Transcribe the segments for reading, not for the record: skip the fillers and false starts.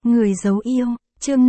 Người giấu yêu, chương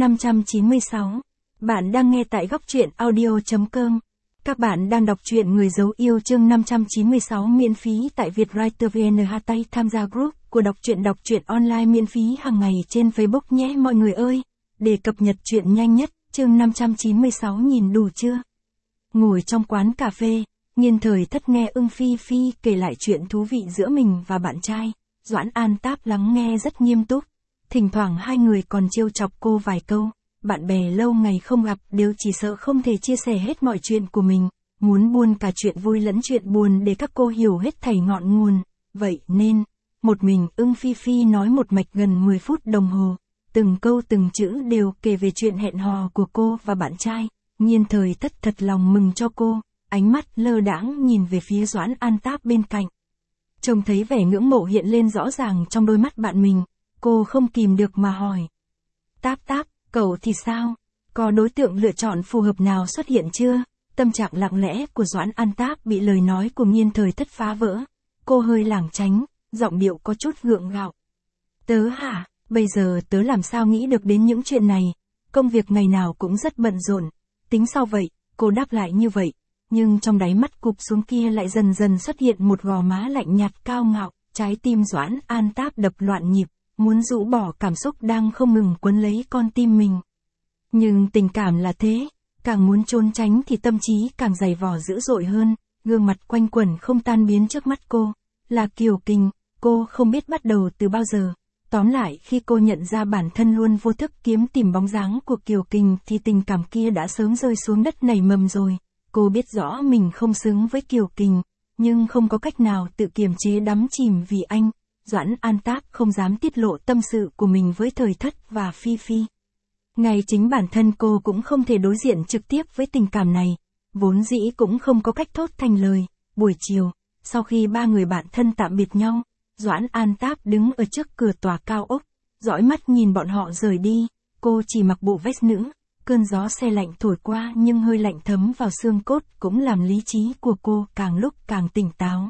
596. Bạn đang nghe tại góc truyện audio.com. Các bạn đang đọc truyện Người giấu yêu chương 596 miễn phí tại Vietwriter VN. Tay tham gia group của đọc truyện online miễn phí hàng ngày trên Facebook nhé mọi người ơi. Để cập nhật truyện nhanh nhất, chương 596 nhìn đủ chưa? Ngồi trong quán cà phê, Nghiên Thời Thất nghe Ưng Phi Phi kể lại chuyện thú vị giữa mình và bạn trai. Doãn An Táp lắng nghe rất nghiêm túc. Thỉnh thoảng hai người còn trêu chọc cô vài câu, bạn bè lâu ngày không gặp đều chỉ sợ không thể chia sẻ hết mọi chuyện của mình, muốn buôn cả chuyện vui lẫn chuyện buồn để các cô hiểu hết thảy ngọn nguồn, vậy nên, một mình Ưng Phi Phi nói một mạch gần 10 phút đồng hồ, từng câu từng chữ đều kể về chuyện hẹn hò của cô và bạn trai. Nghiên Thời Thất thật lòng mừng cho cô, ánh mắt lơ đãng nhìn về phía Doãn An Táp bên cạnh. Trông thấy vẻ ngưỡng mộ hiện lên rõ ràng trong đôi mắt bạn mình. Cô không kìm được mà hỏi. Táp Táp, cậu thì sao? Có đối tượng lựa chọn phù hợp nào xuất hiện chưa? Tâm trạng lặng lẽ của Doãn An Táp bị lời nói của Nghiên Thời Thất phá vỡ. Cô hơi lảng tránh, giọng điệu có chút gượng gạo. Tớ hả? Bây giờ tớ làm sao nghĩ được đến những chuyện này? Công việc ngày nào cũng rất bận rộn. Tính sao vậy? Cô đáp lại như vậy. Nhưng trong đáy mắt cụp xuống kia lại dần dần xuất hiện một gò má lạnh nhạt cao ngạo. Trái tim Doãn An Táp đập loạn nhịp. Muốn rũ bỏ cảm xúc đang không ngừng quấn lấy con tim mình. Nhưng tình cảm là thế, càng muốn trốn tránh thì tâm trí càng dày vò dữ dội hơn, gương mặt quanh quẩn không tan biến trước mắt cô, là Kiều Kình, cô không biết bắt đầu từ bao giờ. Tóm lại khi cô nhận ra bản thân luôn vô thức kiếm tìm bóng dáng của Kiều Kình thì tình cảm kia đã sớm rơi xuống đất nảy mầm rồi. Cô biết rõ mình không xứng với Kiều Kình, nhưng không có cách nào tự kiềm chế đắm chìm vì anh. Doãn An Táp không dám tiết lộ tâm sự của mình với Thời Thất và Phi Phi. Ngay chính bản thân cô cũng không thể đối diện trực tiếp với tình cảm này, vốn dĩ cũng không có cách thốt thành lời. Buổi chiều, sau khi ba người bạn thân tạm biệt nhau, Doãn An Táp đứng ở trước cửa tòa cao ốc, dõi mắt nhìn bọn họ rời đi, cô chỉ mặc bộ vest nữ, cơn gió se lạnh thổi qua nhưng hơi lạnh thấm vào xương cốt cũng làm lý trí của cô càng lúc càng tỉnh táo.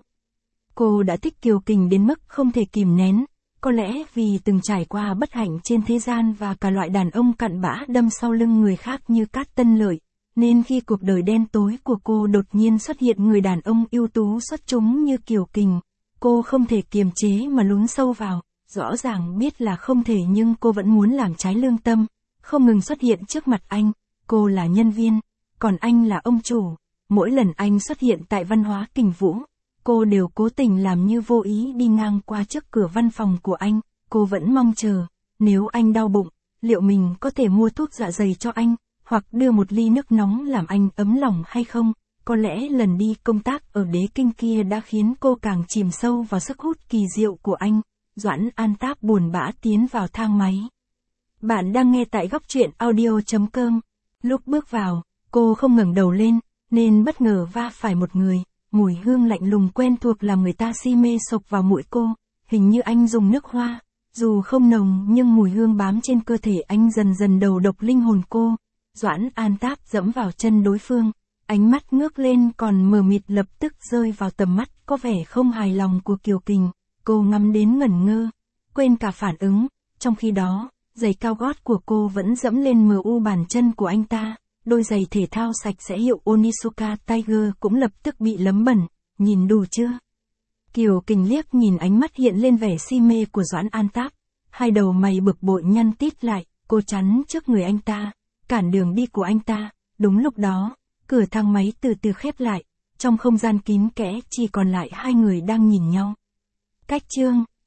Cô đã thích Kiều Kình đến mức không thể kìm nén, có lẽ vì từng trải qua bất hạnh trên thế gian và cả loại đàn ông cặn bã đâm sau lưng người khác như Cát Tân Lợi, nên khi cuộc đời đen tối của cô đột nhiên xuất hiện người đàn ông ưu tú xuất chúng như Kiều Kình, cô không thể kiềm chế mà lún sâu vào, rõ ràng biết là không thể nhưng cô vẫn muốn làm trái lương tâm, không ngừng xuất hiện trước mặt anh, cô là nhân viên, còn anh là ông chủ, mỗi lần anh xuất hiện tại Văn hóa Kình Vũ. Cô đều cố tình làm như vô ý đi ngang qua trước cửa văn phòng của anh, cô vẫn mong chờ, nếu anh đau bụng, liệu mình có thể mua thuốc dạ dày cho anh, hoặc đưa một ly nước nóng làm anh ấm lòng hay không, có lẽ lần đi công tác ở Đế Kinh kia đã khiến cô càng chìm sâu vào sức hút kỳ diệu của anh. Doãn An Táp buồn bã tiến vào thang máy. Bạn đang nghe tại góc truyện audio.com. Lúc bước vào, cô không ngẩng đầu lên, nên bất ngờ va phải một người. Mùi hương lạnh lùng quen thuộc làm người ta si mê sộc vào mũi cô, hình như anh dùng nước hoa, dù không nồng nhưng mùi hương bám trên cơ thể anh dần dần đầu độc linh hồn cô. Doãn An Táp dẫm vào chân đối phương, ánh mắt ngước lên còn mờ mịt lập tức rơi vào tầm mắt có vẻ không hài lòng của Kiều Kình, cô ngắm đến ngẩn ngơ, quên cả phản ứng, trong khi đó, giày cao gót của cô vẫn dẫm lên bàn chân của anh ta. Đôi giày thể thao sạch sẽ hiệu Onitsuka Tiger cũng lập tức bị lấm bẩn, nhìn đủ chưa? Kiều Kình liếc nhìn ánh mắt hiện lên vẻ si mê của Doãn An Táp, hai đầu mày bực bội nhăn tít lại, cô chắn trước người anh ta, cản đường đi của anh ta. Đúng lúc đó, cửa thang máy từ từ khép lại, trong không gian kín kẽ chỉ còn lại hai người đang nhìn nhau. Cách chương